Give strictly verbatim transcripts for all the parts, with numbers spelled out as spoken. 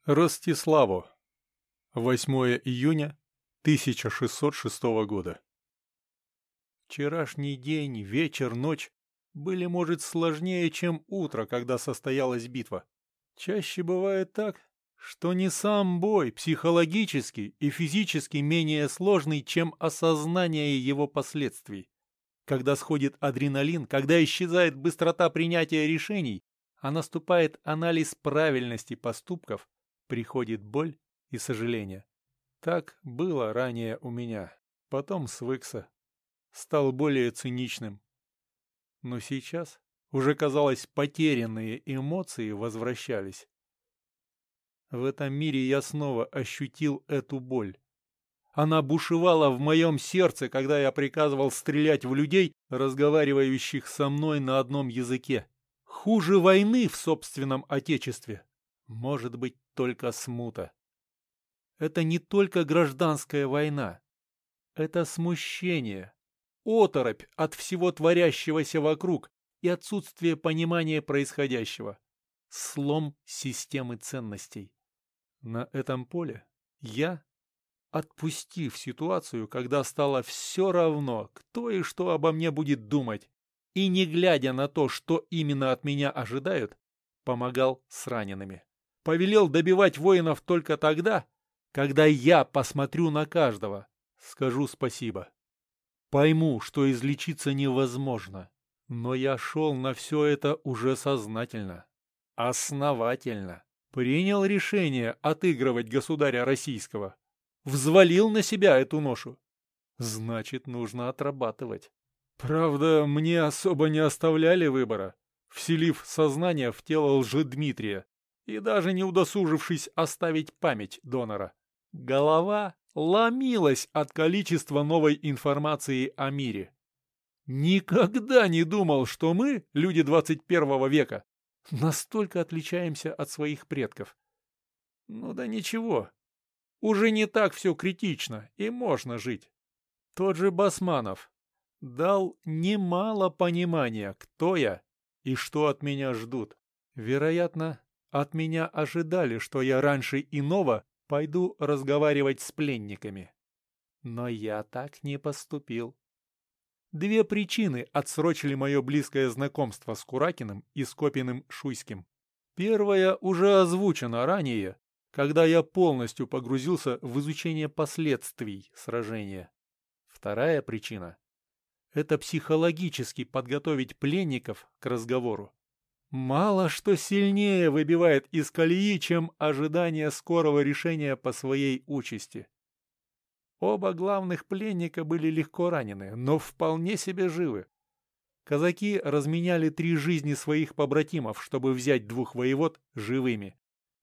Ростиславу. восьмое июня тысяча шестьсот шестого года. Вчерашний день, вечер, ночь были, может, сложнее, чем утро, когда состоялась битва. Чаще бывает так, что не сам бой психологически и физически менее сложный, чем осознание его последствий. Когда сходит адреналин, когда исчезает быстрота принятия решений, а наступает анализ правильности поступков, приходит боль и сожаление. Так было ранее у меня. Потом свыкся. Стал более циничным. Но сейчас уже, казалось, потерянные эмоции возвращались. В этом мире я снова ощутил эту боль. Она бушевала в моем сердце, когда я приказывал стрелять в людей, разговаривающих со мной на одном языке. Хуже войны в собственном отечестве может быть только смута. Это не только гражданская война. Это смущение, оторопь от всего творящегося вокруг и отсутствие понимания происходящего. Слом системы ценностей. На этом поле я, отпустив ситуацию, когда стало все равно, кто и что обо мне будет думать, и не глядя на то, что именно от меня ожидают, помогал с ранеными. Повелел добивать воинов только тогда, когда я посмотрю на каждого, скажу спасибо. Пойму, что излечиться невозможно, но я шел на все это уже сознательно, основательно. Принял решение отыгрывать государя российского. Взвалил на себя эту ношу. Значит, нужно отрабатывать. Правда, мне особо не оставляли выбора, вселив сознание в тело Лжедмитрия и даже не удосужившись оставить память донора. Голова ломилась от количества новой информации о мире. Никогда не думал, что мы, люди двадцать первого века, настолько отличаемся от своих предков. Ну да ничего, уже не так все критично и можно жить. Тот же Басманов дал немало понимания, кто я и что от меня ждут. Вероятно, от меня ожидали, что я раньше иного пойду разговаривать с пленниками. Но я так не поступил. Две причины отсрочили мое близкое знакомство с Куракиным и Скопиным-Шуйским. Первая уже озвучена ранее, когда я полностью погрузился в изучение последствий сражения. Вторая причина – это психологически подготовить пленников к разговору. Мало что сильнее выбивает из колеи, чем ожидание скорого решения по своей участи. Оба главных пленника были легко ранены, но вполне себе живы. Казаки разменяли три жизни своих побратимов, чтобы взять двух воевод живыми.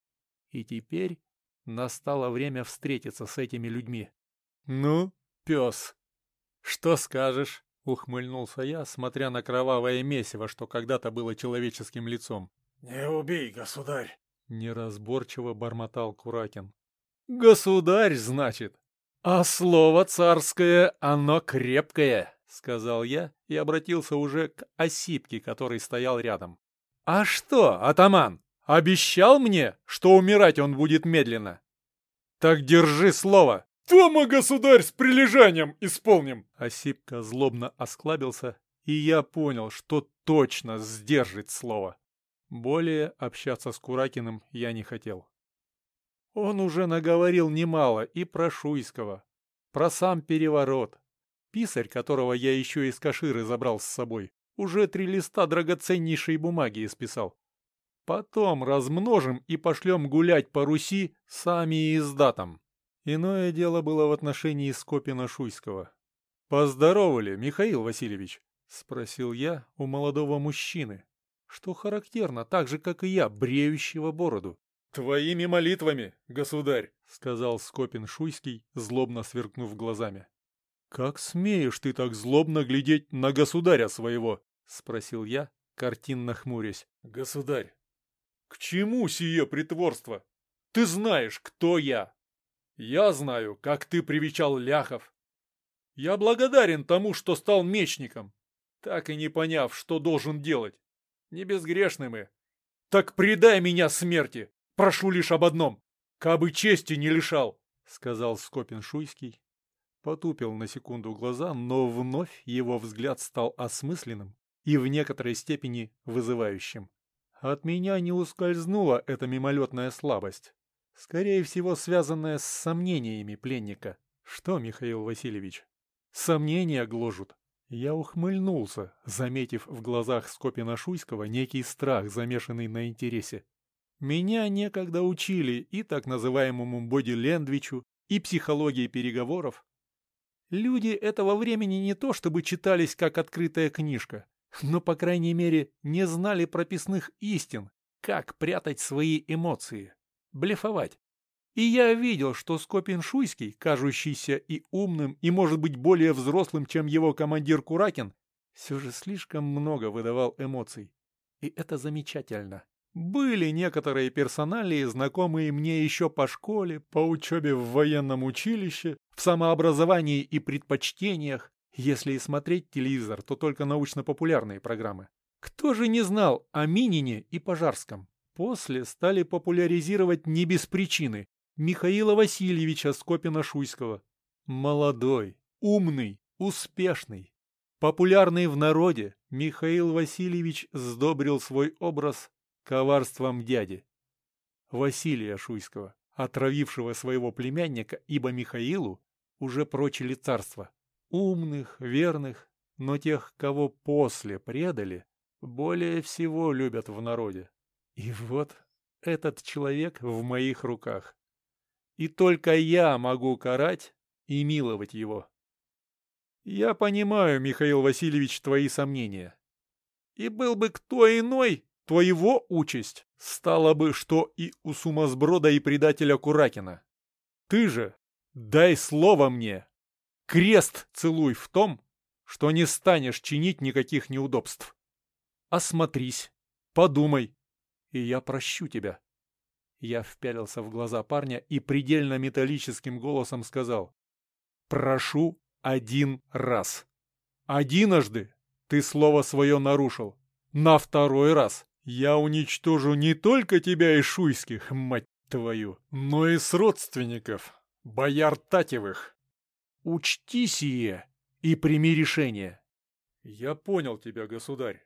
И теперь настало время встретиться с этими людьми. «Ну, пес, что скажешь?» — ухмыльнулся я, смотря на кровавое месиво, что когда-то было человеческим лицом. «Не убей, государь!» — неразборчиво бормотал Куракин. «Государь, значит? А слово царское, оно крепкое!» — сказал я и обратился уже к Осипке, который стоял рядом. «А что, атаман, обещал мне, что умирать он будет медленно? Так держи слово!» «Тома, государь, с прилежанием исполним!» Осипка злобно осклабился, и я понял, что точно сдержит слово. Более общаться с Куракиным я не хотел. Он уже наговорил немало и про Шуйского, про сам переворот. Писарь, которого я еще из Каширы забрал с собой, уже три листа драгоценнейшей бумаги исписал. Потом размножим и пошлем гулять по Руси сами издатом. Иное дело было в отношении Скопина-Шуйского. «Поздоровали, Михаил Васильевич?» — спросил я у молодого мужчины, что характерно, так же, как и я, бреющего бороду. «Твоими молитвами, государь!» — сказал Скопин-Шуйский, злобно сверкнув глазами. «Как смеешь ты так злобно глядеть на государя своего?» — спросил я, картинно хмурясь. «Государь, к чему сие притворство? Ты знаешь, кто я. Я знаю, как ты привечал ляхов. Я благодарен тому, что стал мечником, так и не поняв, что должен делать. Не безгрешны мы. Так предай меня смерти, прошу лишь об одном. Кабы чести не лишал, — сказал Скопин-Шуйский. Потупил на секунду глаза, но вновь его взгляд стал осмысленным и в некоторой степени вызывающим. От меня не ускользнула эта мимолетная слабость, скорее всего связанная с сомнениями пленника. Что, Михаил Васильевич, сомнения гложут? Я ухмыльнулся, заметив в глазах Скопина-Шуйского некий страх, замешанный на интересе. Меня некогда учили и так называемому боди-лэнгвичу, и психологии переговоров. Люди этого времени не то чтобы читались как открытая книжка, но, по крайней мере, не знали прописных истин, как прятать свои эмоции, блефовать. И я видел, что Скопин-Шуйский, кажущийся и умным, и, может быть, более взрослым, чем его командир Куракин, все же слишком много выдавал эмоций. И это замечательно. Были некоторые персоналии, знакомые мне еще по школе, по учебе в военном училище, в самообразовании и предпочтениях. Если и смотреть телевизор, то только научно-популярные программы. Кто же не знал о Минине и Пожарском? После стали популяризировать не без причины Михаила Васильевича Скопина-Шуйского. Молодой, умный, успешный, популярный в народе, Михаил Васильевич сдобрил свой образ коварством дяди Василия Шуйского, отравившего своего племянника, ибо Михаилу уже прочили царство. Умных, верных, но тех, кого после предали, более всего любят в народе. И вот этот человек в моих руках. И только я могу карать и миловать его. Я понимаю, Михаил Васильевич, твои сомнения. И был бы кто иной, то его участь стала бы, что и у сумасброда и предателя Куракина. Ты же дай слово мне, крест целуй в том, что не станешь чинить никаких неудобств. Осмотрись, подумай, и я прощу тебя. Я впялился в глаза парня и предельно металлическим голосом сказал: прошу один раз. Одиножды ты слово свое нарушил. На второй раз я уничтожу не только тебя и Шуйских, мать твою, но и с родственников, бояр Татевых. Учти сие и прими решение. Я понял тебя, государь.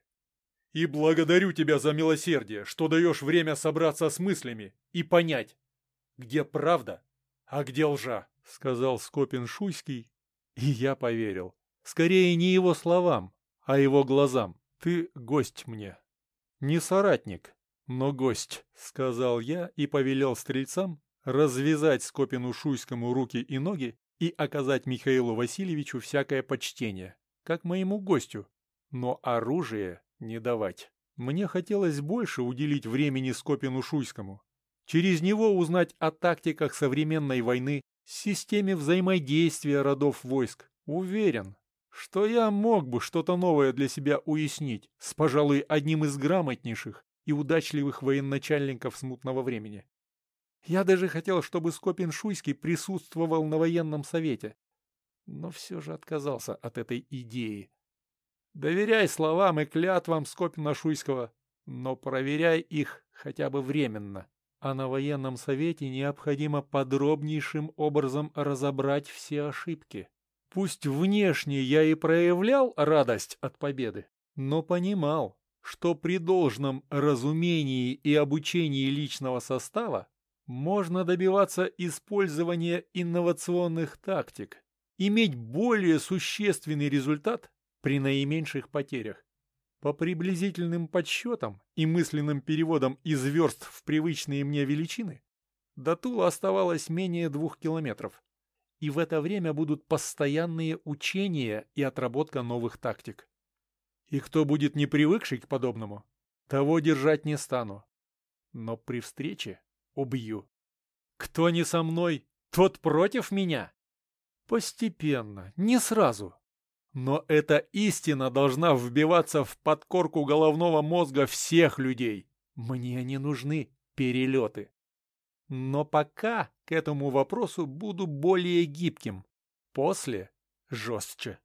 И благодарю тебя за милосердие, что даешь время собраться с мыслями и понять, где правда, а где лжа, — сказал Скопин-Шуйский, и я поверил. Скорее не его словам, а его глазам. Ты гость мне. Не соратник, но гость, — сказал я и повелел стрельцам развязать Скопину-Шуйскому руки и ноги и оказать Михаилу Васильевичу всякое почтение, как моему гостю, но оружие не давать. Мне хотелось больше уделить времени Скопину-Шуйскому, через него узнать о тактиках современной войны, системе взаимодействия родов войск. Уверен, что я мог бы что-то новое для себя уяснить с, пожалуй, одним из грамотнейших и удачливых военачальников смутного времени. Я даже хотел, чтобы Скопин-Шуйский присутствовал на военном совете, но все же отказался от этой идеи. Доверяй словам и клятвам Скопина-Шуйского, но проверяй их хотя бы временно. А на военном совете необходимо подробнейшим образом разобрать все ошибки. Пусть внешне я и проявлял радость от победы, но понимал, что при должном разумении и обучении личного состава можно добиваться использования инновационных тактик, иметь более существенный результат при наименьших потерях. По приблизительным подсчетам и мысленным переводам из верст в привычные мне величины, до Тула оставалось менее двух километров, и в это время будут постоянные учения и отработка новых тактик. И кто будет не привыкший к подобному, того держать не стану, но при встрече убью. Кто не со мной, тот против меня. Постепенно, не сразу. Но эта истина должна вбиваться в подкорку головного мозга всех людей. Мне не нужны перелеты. Но пока к этому вопросу буду более гибким. После — жестче.